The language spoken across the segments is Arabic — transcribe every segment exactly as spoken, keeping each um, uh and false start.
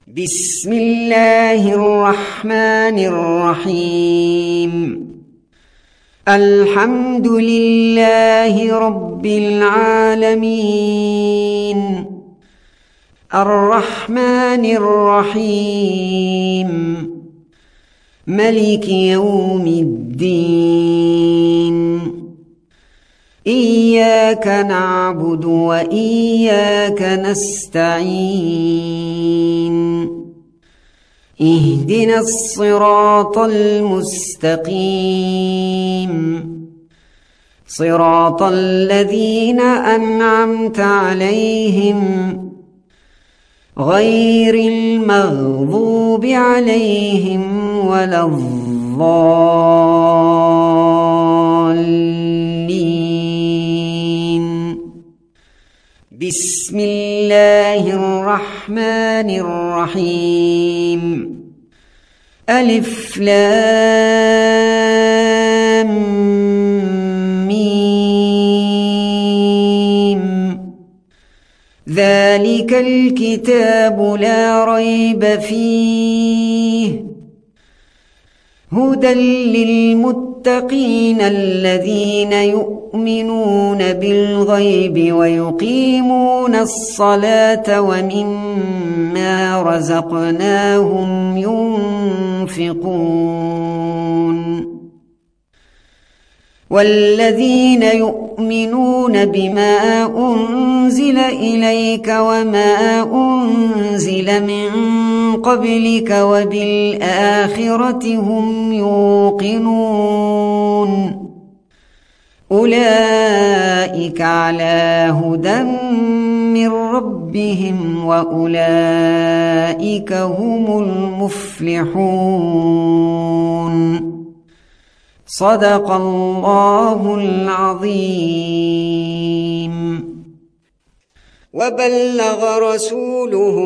بسم الله الرحمن الرحيم. الحمد لله رب العالمين، الرحمن الرحيم، ملك يوم الدين. إياك نعبد وإياك نستعين. اهدنا الصراط المستقيم، صراط الذين أنعمت عليهم غير المغضوب عليهم ولا الضالين. بسم الله الرحمن الرحيم. ألف لام ميم. ذلك الكتاب لا ريب فيه، هدى للمتقين الذين يؤمنون بالغيب ويقيمون الصلاة ومما رزقناهم ينفقون. والذين يؤمنون بما أنزل إليك وما أنزل من قبلك وبالآخرة هم يوقنون. أولئك على هدى من ربهم وأولئك هم المفلحون. صدق الله العظيم. وبلغ رسوله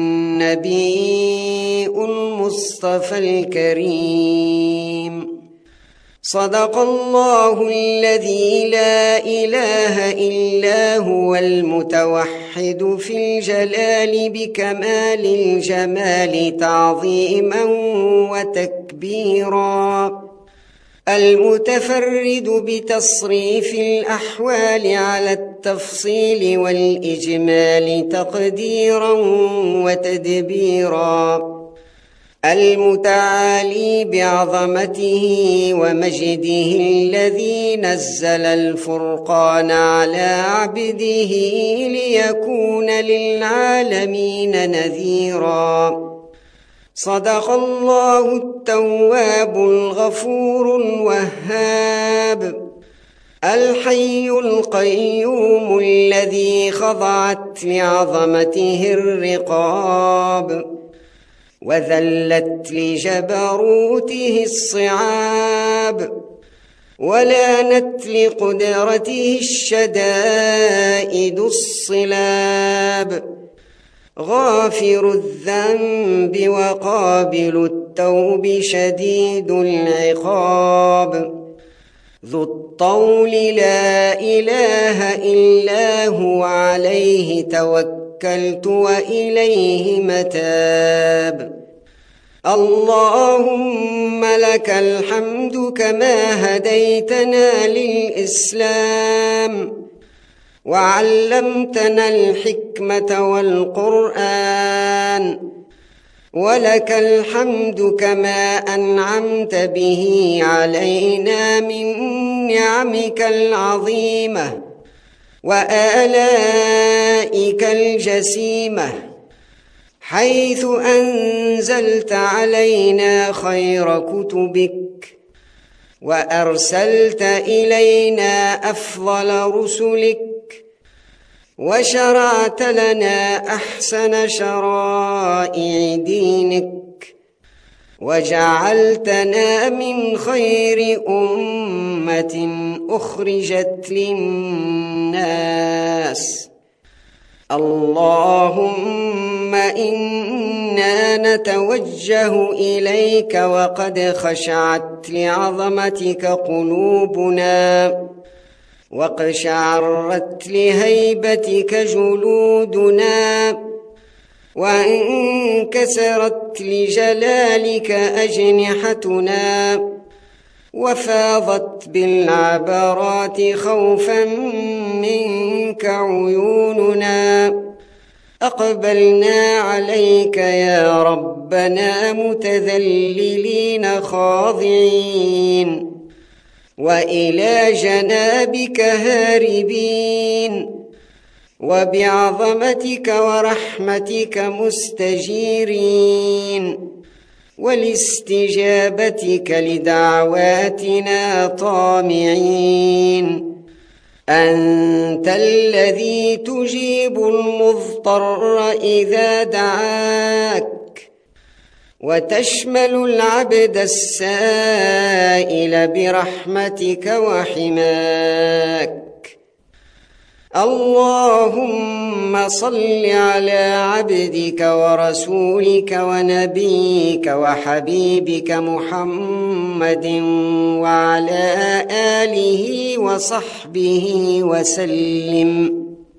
النبي المصطفى الكريم. صدق الله الذي لا إله إلا هو المتوحد في الجلال بكمال الجمال تعظيما وتكبيرا، المتفرد بتصريف الأحوال على التفصيل والإجمال تقديرا وتدبيرا، المتعالي بعظمته ومجده الذي نزل الفرقان على عبده ليكون للعالمين نذيرا. صدق الله التواب الغفور الوهاب، الحي القيوم الذي خضعت لعظمته الرقاب وذلت لجبروته الصعاب ولانت لقدرته الشدائد الصلاب. غافر الذنب وقابل التوب شديد العقاب، ذو الطول لا إله إلا هو عليه توكلت وإليه متاب. اللهم لك الحمد كما هديتنا للإسلام وعلمتنا الحكمة والقرآن، ولك الحمد كما أنعمت به علينا من نعمك العظيمة وآلائك الجسيمة، حيث أنزلت علينا خير كتبك وأرسلت إلينا أفضل رسلك وشرعت لنا أحسن شرائع دينك وجعلتنا من خير أمة أخرجت للناس. اللهم إنا نتوجه إليك وقد خشعت لعظمتك قلوبنا واقشعرت لهيبتك جلودنا وانكسرت لجلالك أجنحتنا وفاضت بالعبرات خوفا منك عيوننا أقبلنا عليك يا ربنا متذللين خاضعين وإلى جنابك هاربين وبعظمتك ورحمتك مستجيرين ولاستجابتك لدعواتنا طامعين أنت الذي تجيب المضطر إذا دعاك وتشمل العبد السائل برحمتك وحماك. اللهم صل على عبدك ورسولك ونبيك وحبيبك محمد وعلى آله وصحبه وسلم.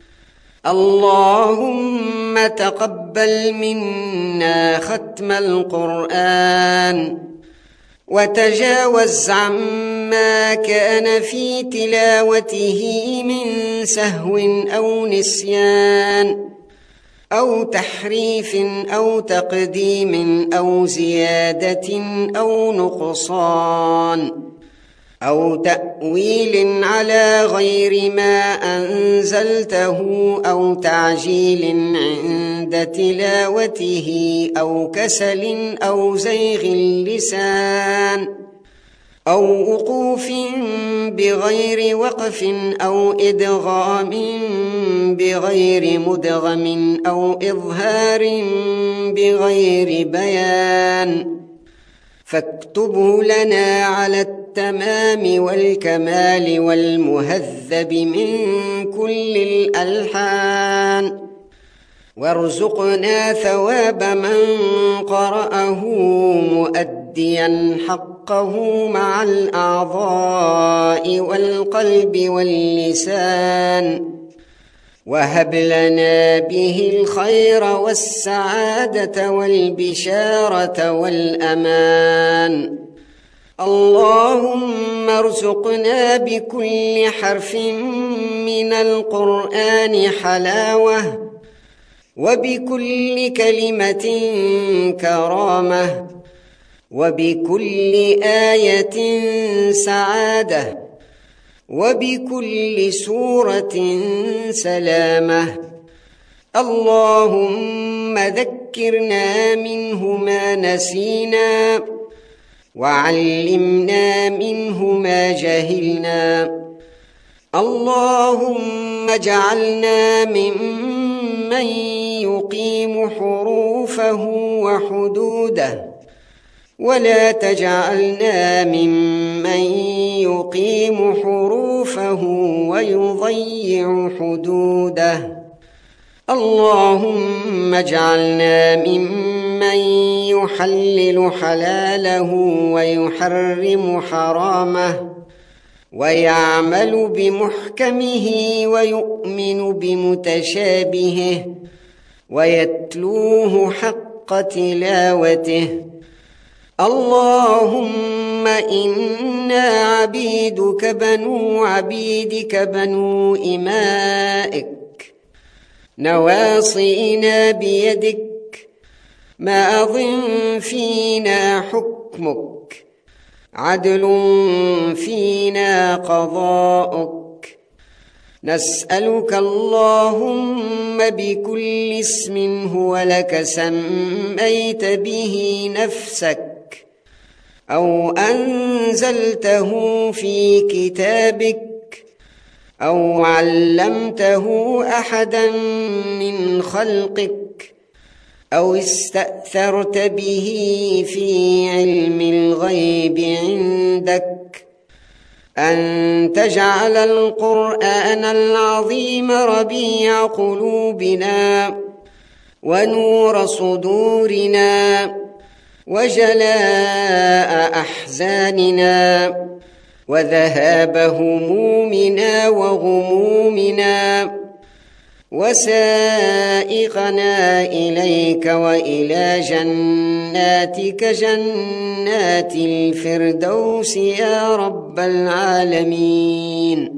اللهم تقبل منا ختم القرآن وتجاوز عما كان في تلاوته من سهو أو نسيان أو تحريف أو تقديم أو زيادة أو نقصان أو تأويل على غير ما أنزلته أو تعجيل عند تلاوته أو كسل أو زيغ اللسان أو وقوف بغير وقف أو إدغام بغير مدغم أو إظهار بغير بيان فاكتبه لنا على التمام والكمال والمهذب من كل الألحان وارزقنا ثواب من قرأه مؤديا حقه مع الأعضاء والقلب واللسان وهب لنا به الخير والسعادة والبشارة والأمان. اللهم ارزقنا بكل حرف من القرآن حلاوة وبكل كلمة كرامة وبكل آية سعادة وبكل سورة سلامة. اللهم ذكرنا منه ما نسينا وعلمنا منه ما جهلنا. اللهم اجعلنا ممن يقيم حروفه وحدوده ولا تجعلنا ممن يقيم حروفه ويضيع حدوده. اللهم اجعلنا ممن يحلل حلاله ويحرم حرامه ويعمل بمحكمه ويؤمن بمتشابهه ويتلوه حق تلاوته. اللهم إنا عبيدك بنو عبيدك بنو إمائك نواصينا بيدك ماض فينا حكمك عدل فينا قضاؤك. نسألك اللهم بكل اسم هو لك سميت به نفسك أو أنزلته في كتابك أو علمته أحدا من خلقك أو استأثرت به في علم الغيب عندك أن تجعل القرآن العظيم ربيع قلوبنا ونور صدورنا وجلاء أحزاننا وذهاب همومنا وغمومنا وسائقنا إليك وإلى جناتك جنات الفردوس يا رب العالمين.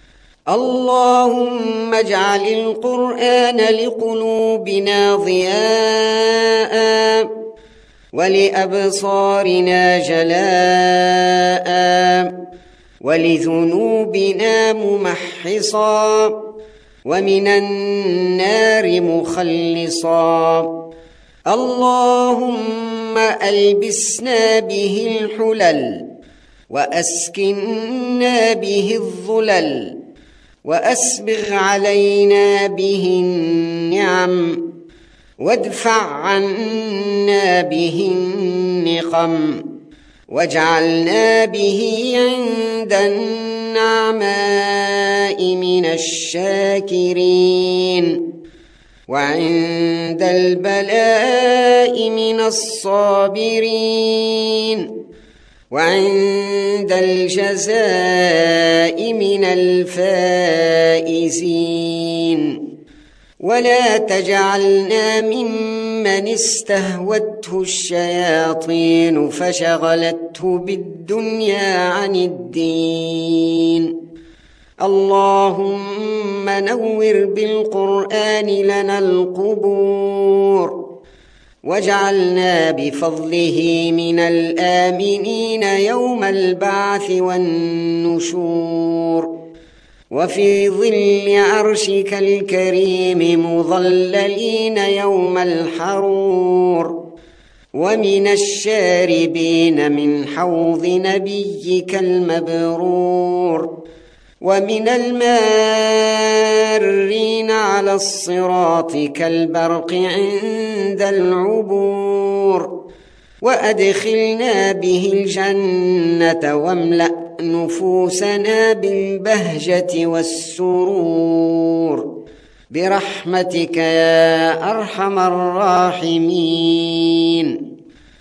اللهم اجعل القرآن لقلوبنا ضياء ولأبصارنا جلاء ولذنوبنا ممحصا ومن النار مخلصا. اللهم ألبسنا به الحلل وأسكنا به الظلل وأسبغ علينا به النعم وادفع عنا به النقم واجعلنا به عند النعماء من الشاكرين وعند البلاء من الصابرين وعند الجزاء من الفائزين. ولا تجعلنا ممن استهوته الشياطين فشغلته بالدنيا عن الدين. اللهم نور بالقرآن لنا القبور واجعلنا بفضله من الآمنين يوم البعث والنشور وفي ظل عرشك الكريم مظللين يوم الحرور ومن الشاربين من حوض نبيك المبرور ومن المارين على الصراط كالبرق عند العبور. وأدخلنا به الجنة واملأ نفوسنا بالبهجة والسرور برحمتك يا أرحم الراحمين.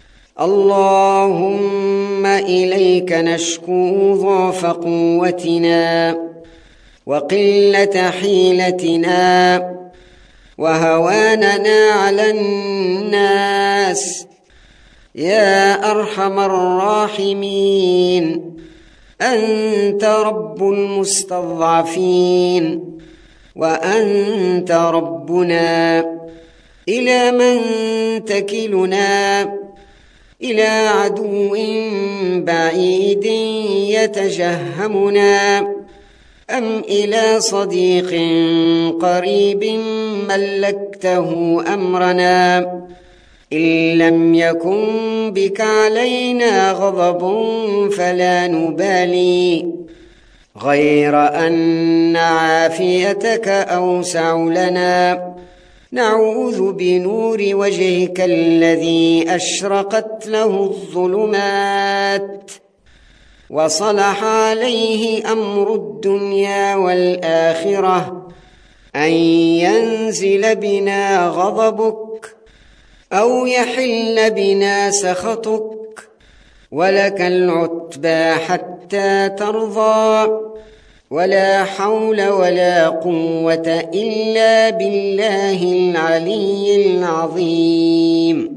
اللهم إليك نشكو ضعف قوتنا وقلة حيلتنا وهواننا على الناس يا أرحم الراحمين. أنت رب المستضعفين وأنت ربنا. إلى من تكلنا؟ إلى عدو بعيد يتجهمنا أم إلى صديق قريب ملكته أمرنا؟ إن لم يكن بك علينا غضب فلا نبالي غير أن عافيتك أوسع لنا. نعوذ بنور وجهك الذي أشرقت له الظلمات وصلح عليه أمر الدنيا والآخرة أن ينزل بنا غضبك أو يحل بنا سخطك ولك العتبى حتى ترضى. ولا حول ولا قوة إلا بالله العلي العظيم.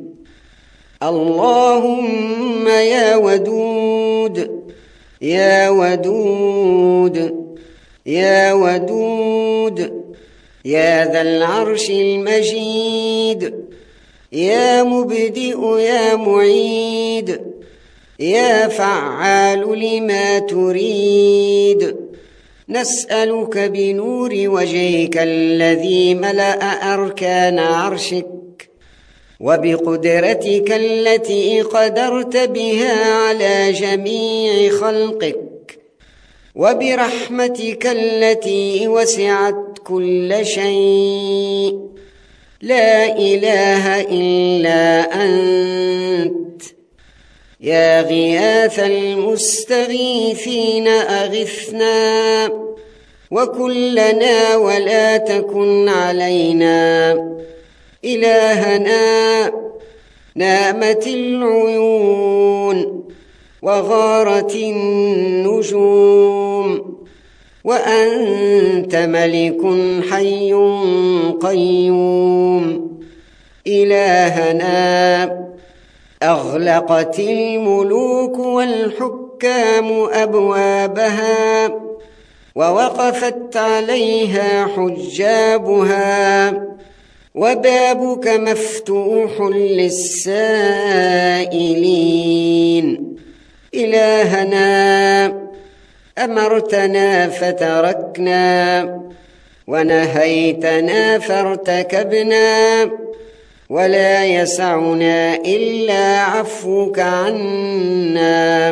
اللهم يا ودود يا ودود يا ودود يا ذا العرش المجيد يا مبدئ يا معيد يا فعال لما تريد. نسألك بنور وجهك الذي ملأ أركان عرشك وبقدرتك التي قدرت بها على جميع خلقك وبرحمتك التي وسعت كل شيء لا إله إلا أنت. يا غياث المستغيثين أغثنا وكلنا ولا تكن علينا. إلهنا نامت العيون وغارت النجوم وأنت ملك حي قيوم. إلهنا أغلقت الملوك والحكام أبوابها، ووقفت عليها حجابها، وبابك مفتوح للسائلين. إلهنا أمرتنا فتركنا، ونهيتنا فارتكبنا، ولا يسعنا إلا عفوك عنا.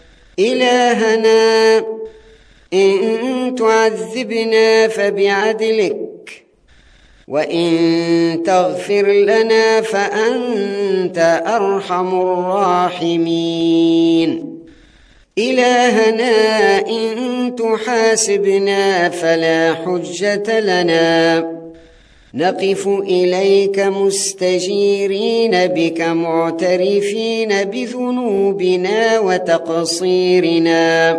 إلهنا إن تعذبنا فبعدلك، وإن تغفر لنا فأنت أرحم الراحمين. إلهنا إن تحاسبنا فلا حجة لنا، نقف إليك مستجيرين بك معترفين بذنوبنا وتقصيرنا.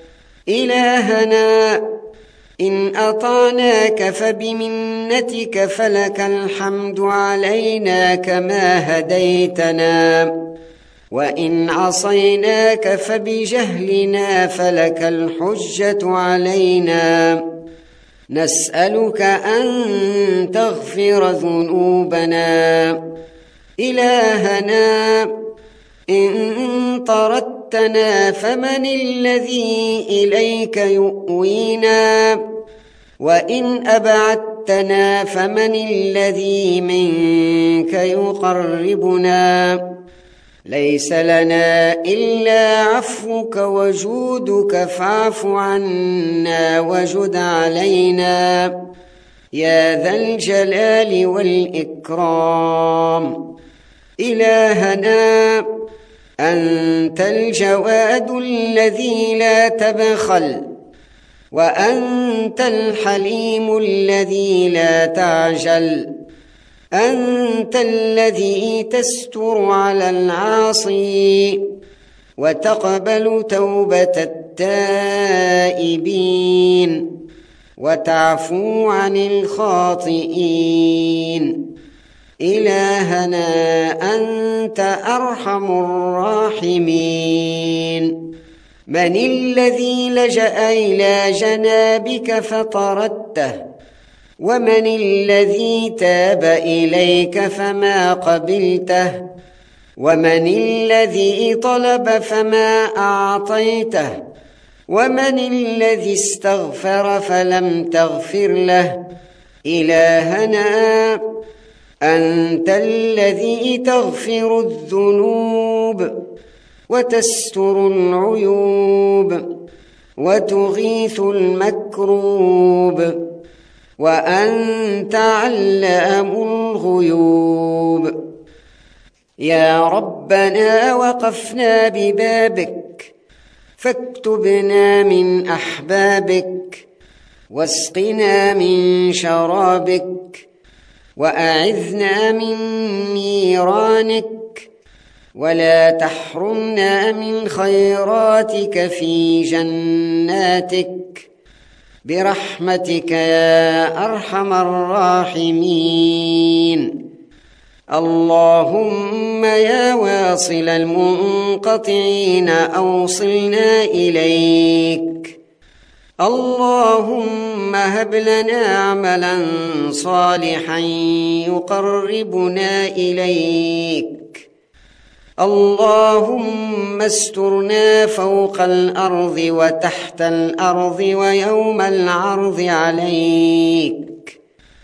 إلهنا إن أطعناك فبمنتك، فلك الحمد علينا كما هديتنا، وإن عصيناك فبجهلنا، فلك الحجة علينا. نسألك أن تغفر ذنوبنا. إلهنا إن طردتنا فمن الذي إليك يؤوينا، وإن أبعدتنا فمن الذي منك يقربنا. ليس لنا إلا عفوك وجودك، فاعف عنا وجد علينا يا ذا الجلال والإكرام. إلهنا أنت الجواد الذي لا تبخل، وأنت الحليم الذي لا تعجل، أنت الذي تستر على العاصي وتقبل توبة التائبين وتعفو عن الخاطئين. إلهنا أنت أرحم الراحمين. من الذي لجأ إلى جنابك فطردته؟ ومن الذي تاب إليك فما قبلته؟ ومن الذي طلب فما أعطيته؟ ومن الذي استغفر فلم تغفر له؟ إلهنا أنت الذي تغفر الذنوب وتستر العيوب وتغيث المكروب، وأنت علام الغيوب. يا ربنا وقفنا ببابك، فاكتبنا من أحبابك، واسقنا من شرابك، وأعذنا من نيرانك، ولا تحرمنا من خيراتك في جناتك، برحمتك يا أرحم الراحمين. اللهم يا واصل المنقطعين أوصلنا إليك. اللهم هب لنا عملا صالحا يقربنا إليك. اللهم استرنا فوق الأرض وتحت الأرض ويوم العرض عليك.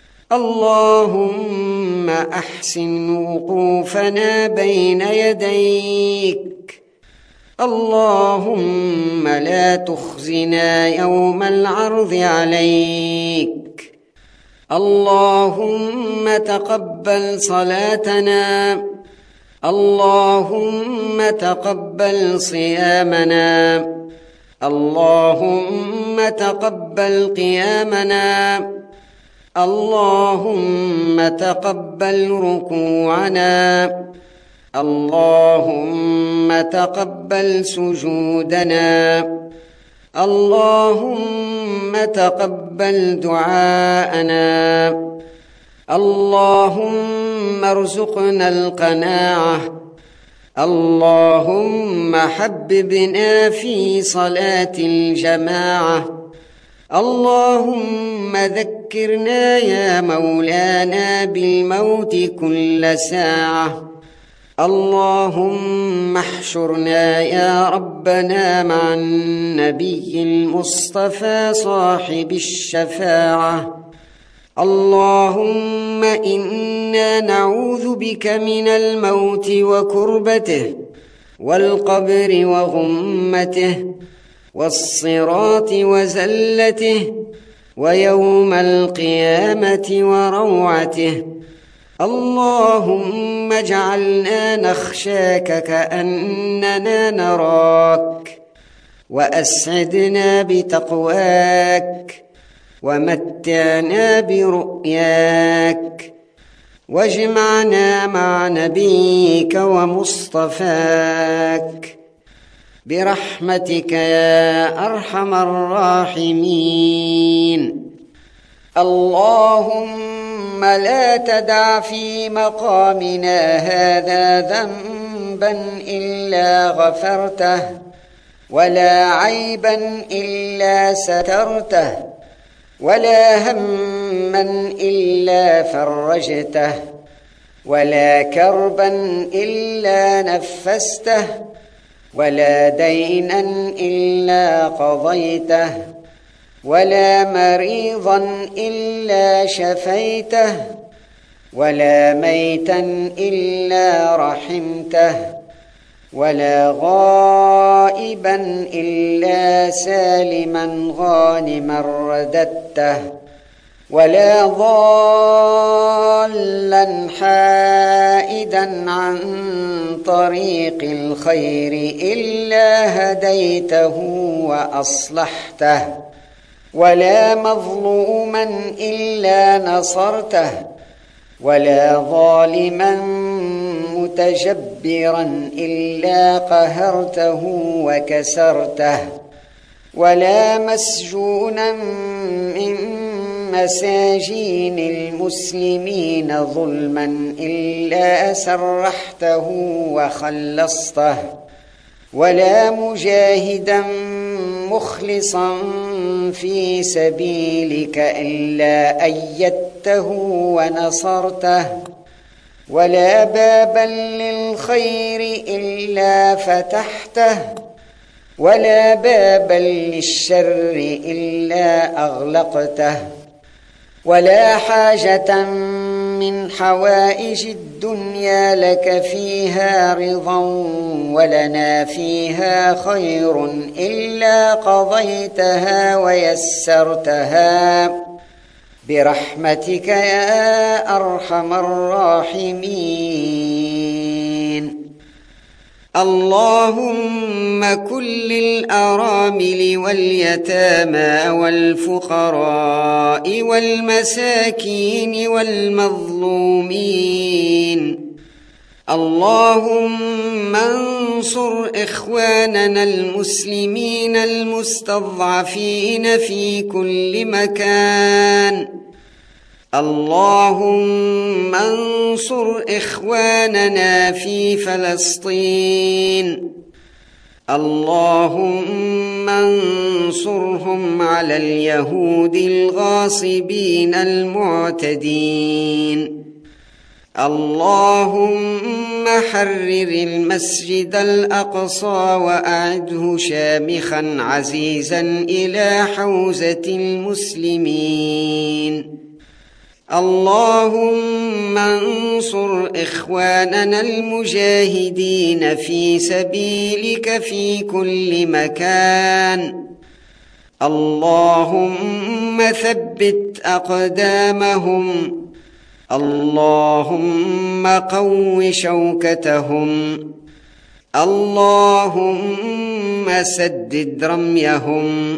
اللهم أحسن وقوفنا بين يديك. اللهم لا تخزنا يوم العرض عليك. اللهم تقبل صلاتنا. اللهم تقبل صيامنا. اللهم تقبل قيامنا. اللهم تقبل ركوعنا. اللهم تقبل سجودنا. اللهم تقبل دعاءنا. اللهم ارزقنا القناعة. اللهم حببنا في صلاة الجماعة. اللهم ذكرنا يا مولانا بالموت كل ساعة. اللهم احشرنا يا ربنا مع النبي المصطفى صاحب الشفاعة. اللهم إنا نعوذ بك من الموت وكربته والقبر وغمته والصراط وزلته ويوم القيامة وروعته. اللهم اجعلنا نخشاك كأننا نراك، وأسعدنا بتقواك، ومتعنا برؤياك، واجمعنا مع نبيك ومصطفاك برحمتك يا أرحم الراحمين. اللهم لا تدع في مقامنا هذا ذنبا إلا غفرته، ولا عيبا إلا سترته، ولا هما إلا فرجته، ولا كربا إلا نفسته، ولا دينا إلا قضيته، ولا مريضا إلا شفيته، ولا ميتا إلا رحمته، ولا غائبا إلا سالما غانما رددته، ولا ضالا حائدا عن طريق الخير إلا هديته وأصلحته، ولا مظلوما إلا نصرته، ولا ظالما متجبرا إلا قهرته وكسرته، ولا مسجونا من مساجين المسلمين ظلما إلا سرحته وخلصته، ولا مجاهدا مخلصا في سبيلك إلا أيدته ونصرته، ولا بابا للخير إلا فتحته، ولا بابا للشر إلا أغلقته، ولا حاجة من حوائج الدنيا لك فيها رضا ولنا فيها خير إلا قضيتها ويسرتها برحمتك يا أرحم الراحمين. اللهم كن للأرامل واليتامى والفقراء والمساكين والمظلومين. اللهم انصر إخواننا المسلمين المستضعفين في كل مكان. اللهم انصر إخواننا في فلسطين. اللهم انصرهم على اليهود الغاصبين المعتدين. اللهم حرر المسجد الأقصى وأعده شامخا عزيزا إلى حوزة المسلمين. اللهم انصر إخواننا المجاهدين في سبيلك في كل مكان. اللهم ثبت أقدامهم. اللهم قو شوكتهم. اللهم سدد رميهم.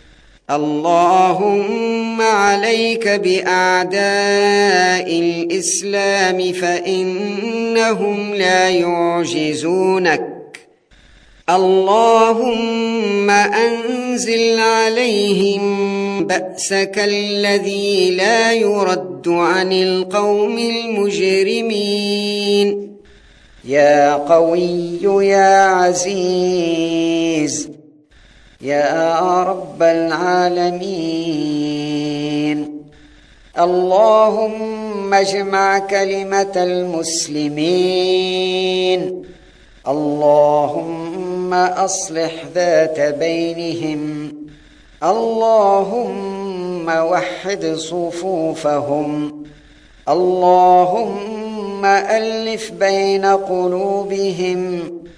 اللهم عليك بأعداء الإسلام فإنهم لا يعجزونك. اللهم أنزل عليهم بأسك الذي لا يرد عن القوم المجرمين. يا قوي يا عزيز يا رب العالمين، اللهم اجمع كلمة المسلمين، اللهم أصلح ذات بينهم، اللهم وحد صفوفهم، اللهم ألف بين قلوبهم،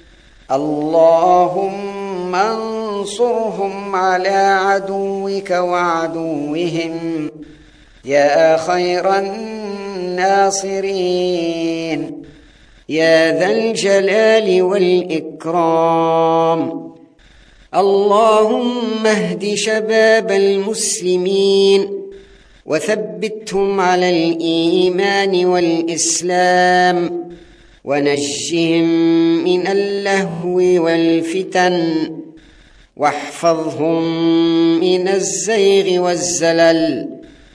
اللهم انصرهم على عدوك وعدوهم يا خير الناصرين يا ذا الجلال والإكرام. اللهم اهد شباب المسلمين وثبتهم على الإيمان والإسلام، ونجهم من اللهو والفتن، واحفظهم من الزيغ والزلل.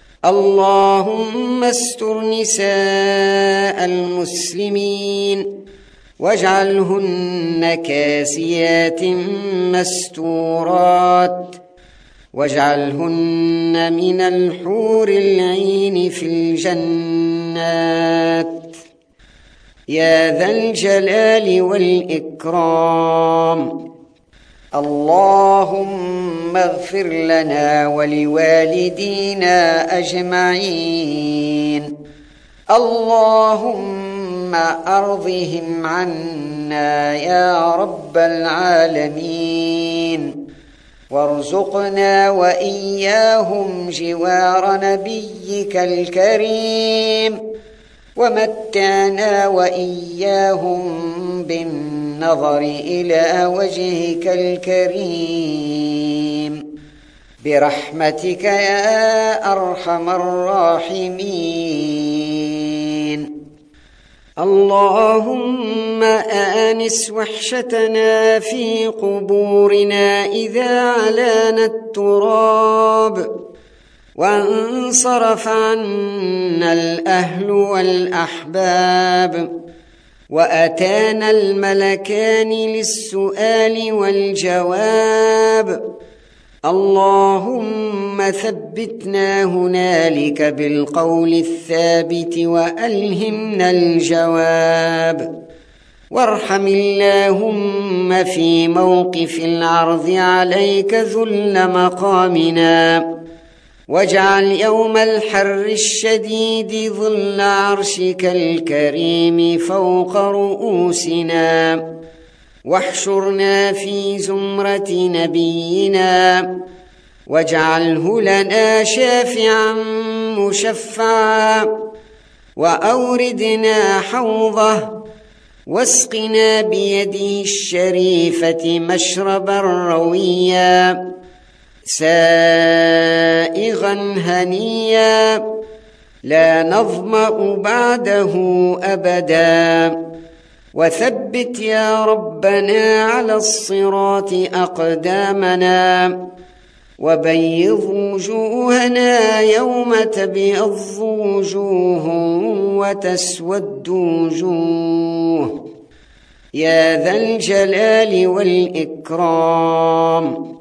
اللهم استر نساء المسلمين واجعلهن كاسيات مستورات، واجعلهن من الحور العين في الجنات يا ذا الجلال والإكرام. اللهم اغفر لنا ولوالدينا أجمعين، اللهم أرضهم عنا يا رب العالمين، وارزقنا وإياهم جوار نبيك الكريم، ومتعنا وإياهم بالنظر إلى وجهك الكريم برحمتك يا أرحم الراحمين. اللهم آنس وحشتنا في قبورنا إذا علانا التراب، وانصرف عنا الأهل والأحباب، وأتانا الملكان للسؤال والجواب. اللهم ثبتنا هنالك بالقول الثابت وألهمنا الجواب. وارحم اللهم في موقف العرض عليك ذل مقامنا، واجعل يوم الحر الشديد ظل عرشك الكريم فوق رؤوسنا، واحشرنا في زمرة نبينا، واجعله لنا شافعا مشفعا، وأوردنا حوضه، واسقنا بيده الشريفة مشربا رويا سائغا هنيا لا نظمأ بعده أبدا. وثبت يا ربنا على الصراط أقدامنا، وبيض وجوهنا يوم تبيض وجوه وتسود وجوه يا ذا الجلال والإكرام.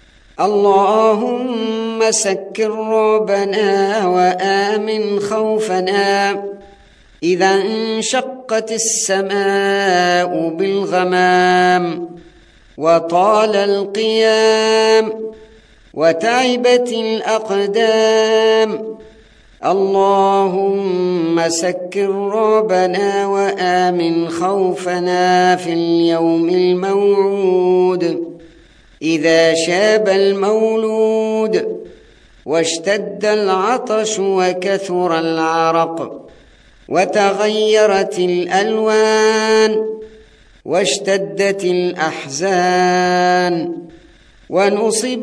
اللهم سكر رعبنا وآمن خوفنا إذا انشقت السماء بالغمام، وطال القيام، وتعبت الأقدام. اللهم سكر رعبنا وآمن خوفنا في اليوم الموعود، إذا شاب المولود، واشتد العطش وكثر العرق، وتغيرت الألوان، واشتدت الأحزان، ونصب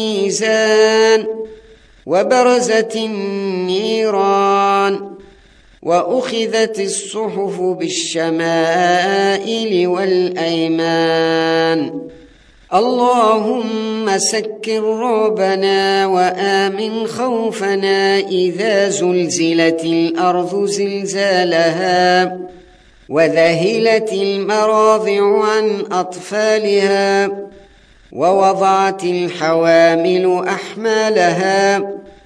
الميزان، وبرزت النيران، وأخذت الصحف بالشمائل والأيمان. اللهم سكر رعبنا وآمن خوفنا إذا زلزلت الأرض زلزالها وذهلت المراضع عن أطفالها ووضعت الحوامل أحمالها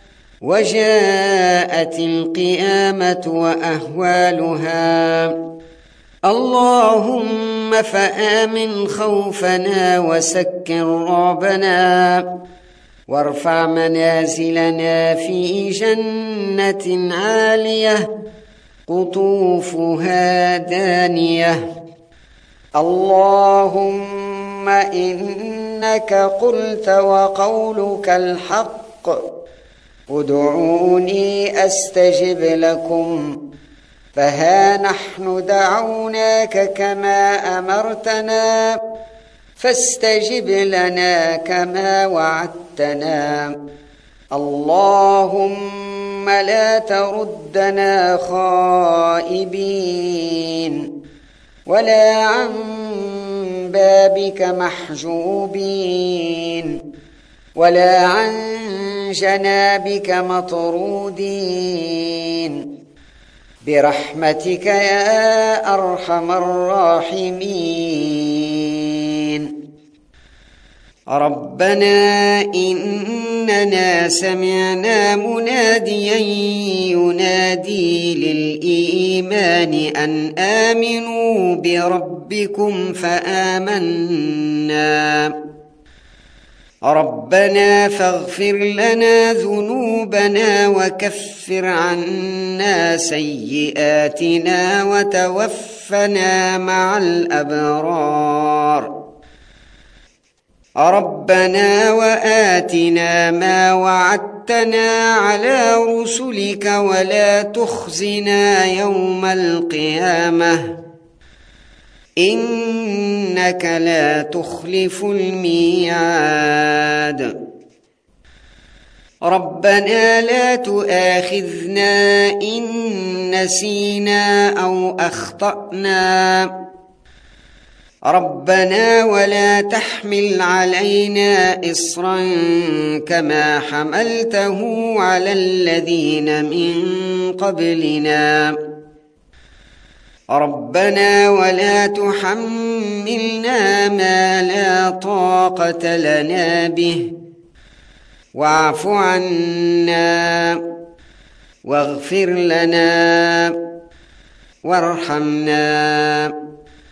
وجاءت القيامة وأهوالها. اللهم فآمن خوفنا وسكر رعبنا وارفع منازلنا في جنة عالية قطوفها دانية. اللهم إنك قلت وقولك الحق، ادعوني أستجب لكم، فها نحن دعوناك كما أمرتنا فاستجب لنا كما وعدتنا. اللهم لا تردنا خائبين ولا عن بابك محجوبين ولا عن جنابك مطرودين، برحمتك يا أرحم الراحمين. ربنا إننا سمعنا مناديا ينادي للإيمان أن آمنوا بربكم فآمنا. ربنا فاغفر لنا ذنوبنا وكفر عنا سيئاتنا وتوفنا مع الأبرار. ربنا وآتنا ما وعدتنا على رسلك ولا تخزنا يوم القيامة إنك لا تخلف الميعاد. ربنا لا تؤاخذنا إن نسينا أو أخطأنا. ربنا ولا تحمل علينا إصرا كما حملته على الذين من قبلنا. ربنا ولا تحملنا ما لا طاقة لنا به واعف عنا واغفر لنا وارحمنا،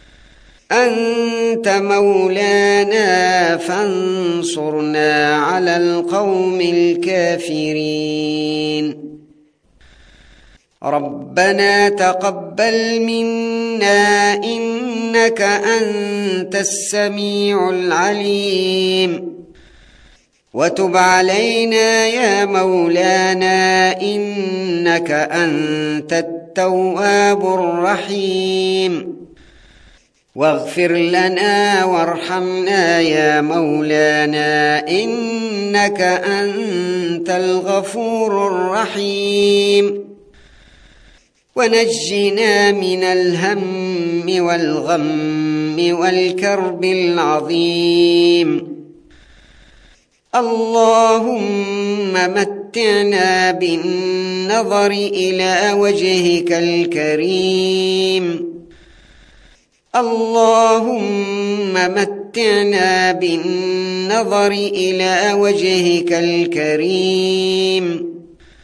أنت مولانا فانصرنا على القوم الكافرين. ربنا تقبل منا إنك أنت السميع العليم، وتب علينا يا مولانا إنك أنت التواب الرحيم. واغفر لنا وارحمنا يا مولانا إنك أنت الغفور الرحيم. ونجنا من الهم والغم والكرب العظيم. اللهم متعنا بالنظر إلى وجهك الكريم. اللهم متعنا بالنظر إلى وجهك الكريم.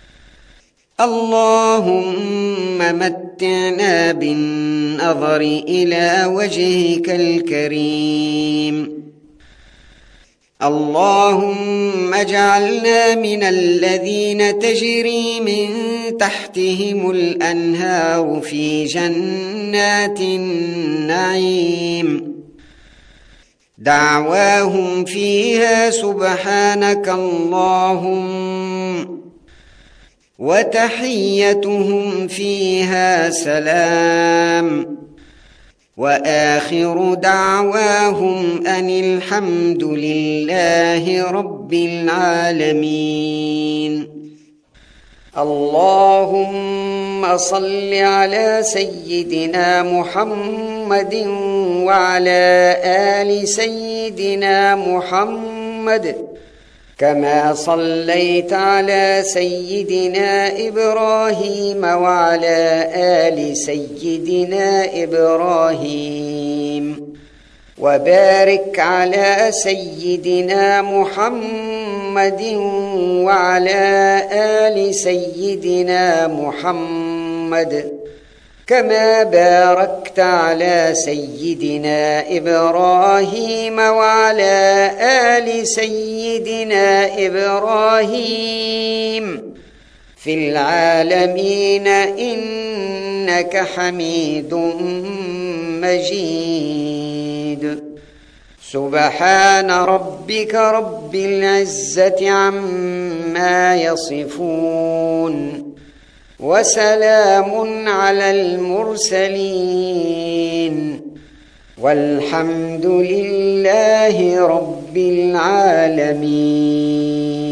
اللهم متعنا بالنظر إلى وجهك الكريم. اللهم اجعلنا من الذين تجري من تحتهم الأنهار في جنات النعيم، دعواهم فيها سبحانك اللهم وتحيتهم فيها سلام، وآخر دعواهم أن الحمد لله رب العالمين. اللهم صل على سيدنا محمد وعلى آل سيدنا محمد كما صليت على سيدنا إبراهيم وعلى آل سيدنا إبراهيم وبارك على سيدنا محمد وعلى آل سيدنا محمد كما باركت على سيدنا إبراهيم وعلى آل سيدنا إبراهيم في العالمين إنك حميد مجيد. سبحان ربك رب العزة عما يصفون وسلام على المرسلين والحمد لله رب العالمين.